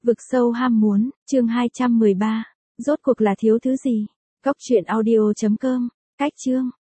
Vực sâu ham muốn, chương 213. Rốt cuộc là thiếu thứ gì? Góc truyện audio.com. Cách chương.